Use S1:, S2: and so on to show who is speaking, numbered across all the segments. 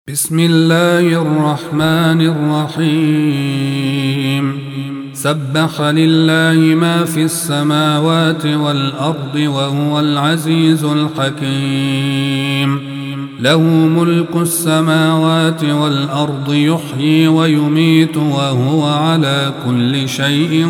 S1: بسم الله الرحمن الرحيم سبح لله ما في السماوات والأرض وهو العزيز الحكيم له ملك السماوات والأرض يحيي ويميت وهو على كل شيء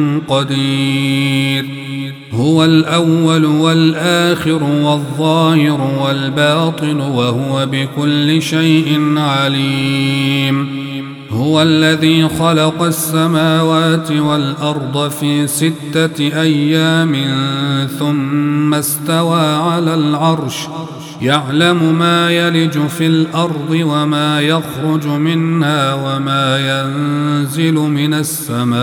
S1: قدير هو الأول والآخر والظاهر والباطن وهو بكل شيء عليم هو الذي خلق السماوات والأرض في 6 أيام ثم استوى على العرش يعلم ما يلج في الأرض وما يخرج منها وما ينزل من السماء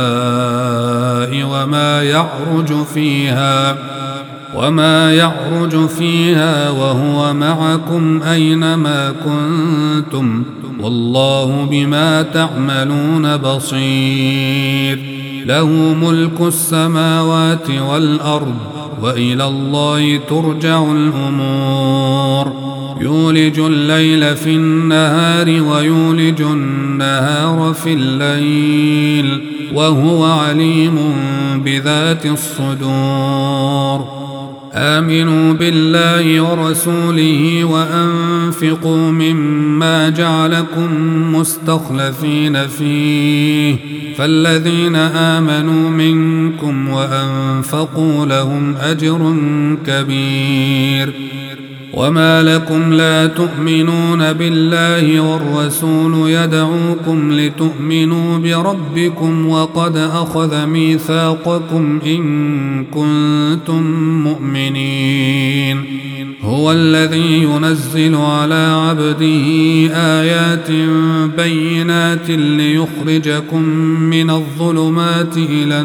S1: وما يعرج فيها وهو معكم أينما كنتم والله بما تعملون بصير له ملك السماوات والأرض وإلى الله ترجع الأمور يولج الليل في النهار ويولج النهار في الليل وهو عليم بذات الصدور آمنوا بالله ورسوله وأنفقوا مما جعلكم مستخلفين فيه فالذين آمنوا منكم وأنفقوا لهم أجر كبير وما لكم لا تؤمنون بالله والرسول يدعوكم لتؤمنوا بربكم وقد أخذ ميثاقكم إن كنتم مؤمنين هو الذي ينزل على عبده آيات بينات ليخرجكم من الظلمات إلى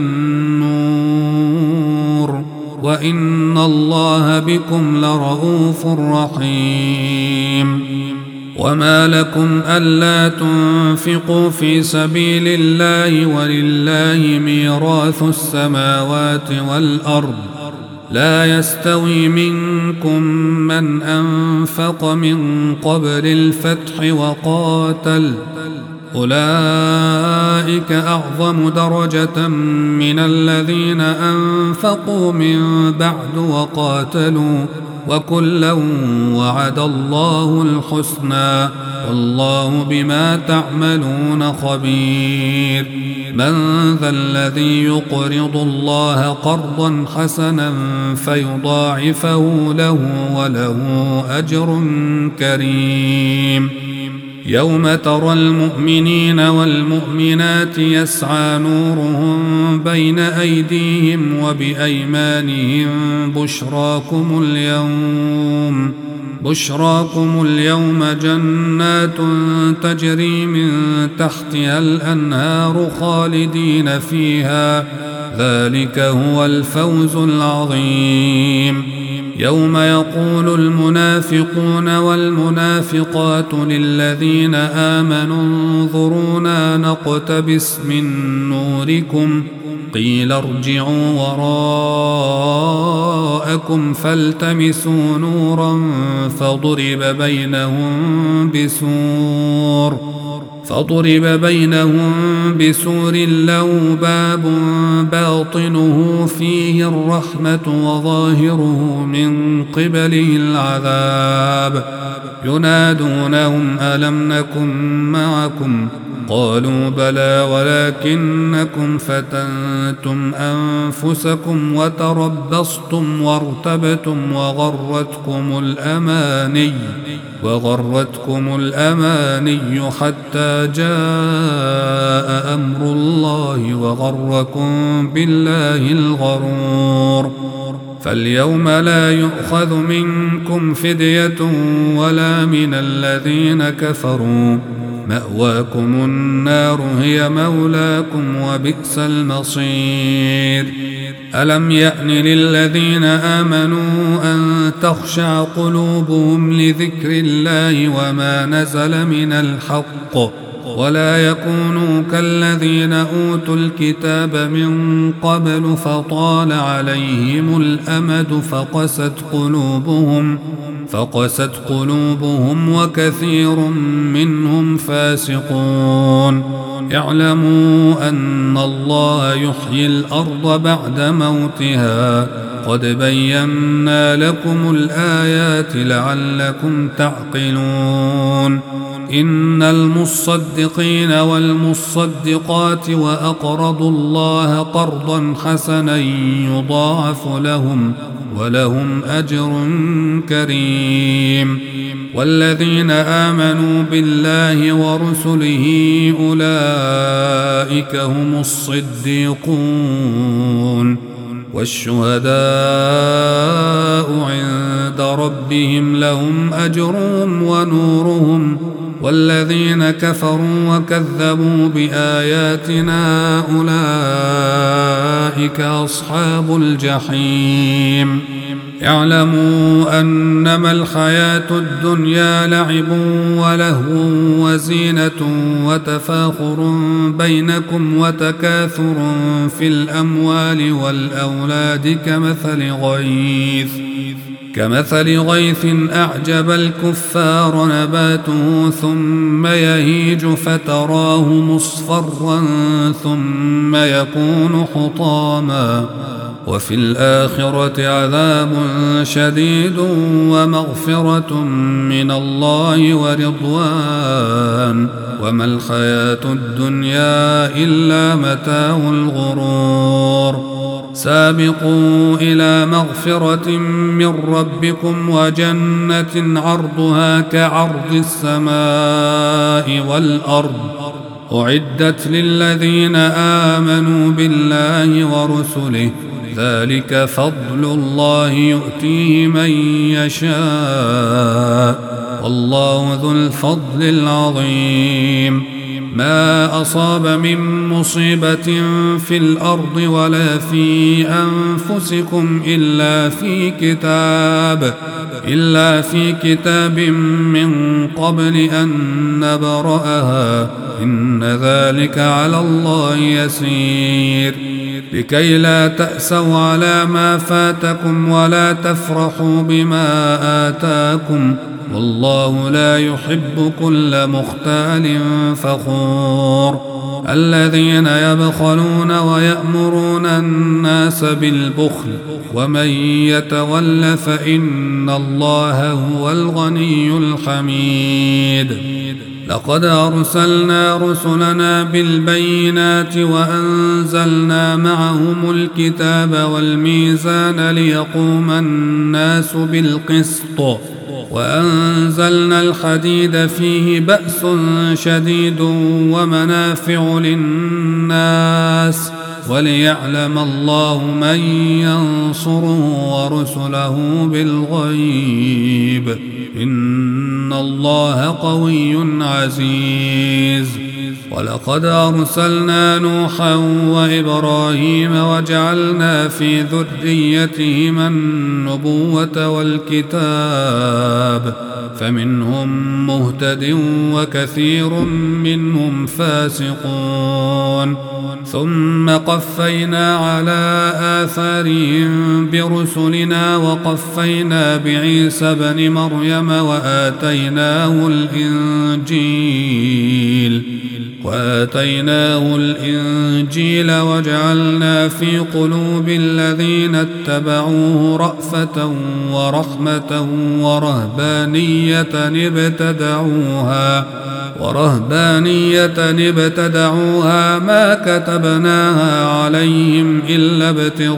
S1: النور وإن الله بكم لرؤوف رحيم وما لكم ألا تنفقوا في سبيل الله ولله ميراث السماوات والأرض لا يستوي منكم من أنفق من قبل الفتح وقاتل أولئك أعظم درجة من الذين أنفقوا من بعد وقاتلوا وكلا وعد الله الحسنى والله بما تعملون خبير من ذا الذي يقرض الله قرضا حسنا فيضاعفه له وله أجر كريم يوم ترى المؤمنين والمؤمنات يسعى نورهم بين أيديهم وبأيمانهم بشراكم اليوم جنات تجري من تحتها الأنهار خالدين فيها ذلك هو الفوز العظيم يوم يقول المنافقون والمنافقات للذين آمنوا انظرونا نقتبس من نوركم قيل ارجعوا وراءكم فالتمسوا نورا فضرب بينهم بسور له باب باطنه فيه الرحمة وظاهره من قبله العذاب ينادونهم ألم نكن معكم قالوا بلى ولكنكم فتنتم أنفسكم وتربصتم وارتبتم وغرتكم الأماني حتى جاء أمر الله وغركم بالله الغرور فاليوم لا يؤخذ منكم فدية ولا من الذين كفروا مأواكم النار هي مولاكم وبئس المصير ألم يأن للذين آمنوا أن تخشع قلوبهم لذكر الله وما نزل من الحق ولا يكونوا كالذين أوتوا الكتاب من قبل فطال عليهم الأمد فقست قلوبهم فقست قلوبهم وكثير منهم فاسقون. اعلموا أن الله يحيي الأرض بعد موتها، قد بينا لكم الآيات لعلكم تعقلون. إن المصدقين والمصدقات وأقرضوا الله قرضا حسنا يضاعف لهم ولهم أجر كريم. والذين آمنوا بالله ورسله أولئك هم الصديقون والشهداء عند ربهم لهم أجرهم ونورهم. والذين كفروا وكذبوا بآياتنا أولئك أصحاب الجحيم. اعلموا أنما الحياة الدنيا لعب ولهو وزينة وتفاخر بينكم وتكاثر في الأموال والأولاد كمثل غيث أعجب الكفار نباته ثم يهيج فتراه مصفرا ثم يكون حطاما، وفي الآخرة عذاب شديد ومغفرة من الله ورضوان، وما الحياة الدنيا إلا متاع الغرور. سابقوا إلى مغفرة من ربكم وجنة عرضها كعرض السماء والأرض أعدت للذين آمنوا بالله ورسله، ذلك فضل الله يؤتيه من يشاء والله ذو الفضل العظيم. ما أصاب من مصيبة في الأرض ولا في أنفسكم إلا في كتاب من قبل أن نبرأها إن ذلك على الله يسير. لكي لا تأسوا على ما فاتكم ولا تفرحوا بما آتاكم والله لا يحب كل مختال فخور. الذين يبخلون ويأمرون الناس بالبخل ومن يتول فإن الله هو الغني الحميد. لقد أرسلنا رسلنا بالبينات وأنزلنا معهم الكتاب والميزان ليقوم الناس بالقسط، وأنزلنا الحديد فيه بأس شديد ومنافع للناس وليعلم الله من ينصره ورسله بالغيب إن الله قوي عزيز. ولقد أرسلنا نوحا وإبراهيم وجعلنا في ذريتهما النبوة والكتاب فمنهم مهتد وكثير منهم فاسقون. ثم قفينا على آثارهم برسلنا وقفينا بعيسى ابن مريم وآتيناه الإنجيل وجعلنا في قلوب الذين اتبعوه رأفة ورحمة ورهبانية ابتدعوها ما كتبناها عليهم إلا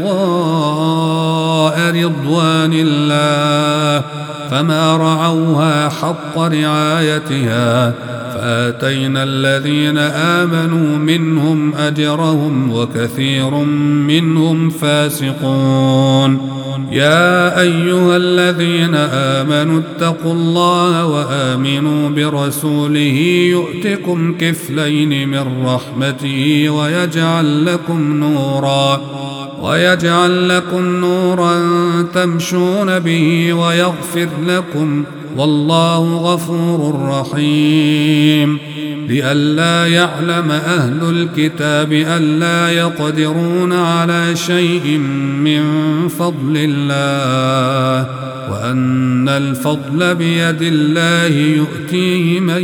S1: ابتغاء رضوان الله فما رعوها حق رعايتها فآتينا الذين آمنوا منهم أجرهم وكثير منهم فاسقون. يا أيها الذين آمنوا اتقوا الله وآمنوا برسوله يؤتكم كفلين من رحمته ويجعل لكم نورا تمشون به ويغفر لكم والله غفور رحيم. لئلا يعلم أهل الكتاب ألا يقدرون على شيء من فضل الله وأن الفضل بيد الله يؤتيه من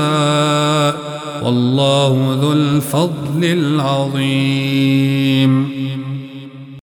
S1: يشاء والله ذو الفضل العظيم.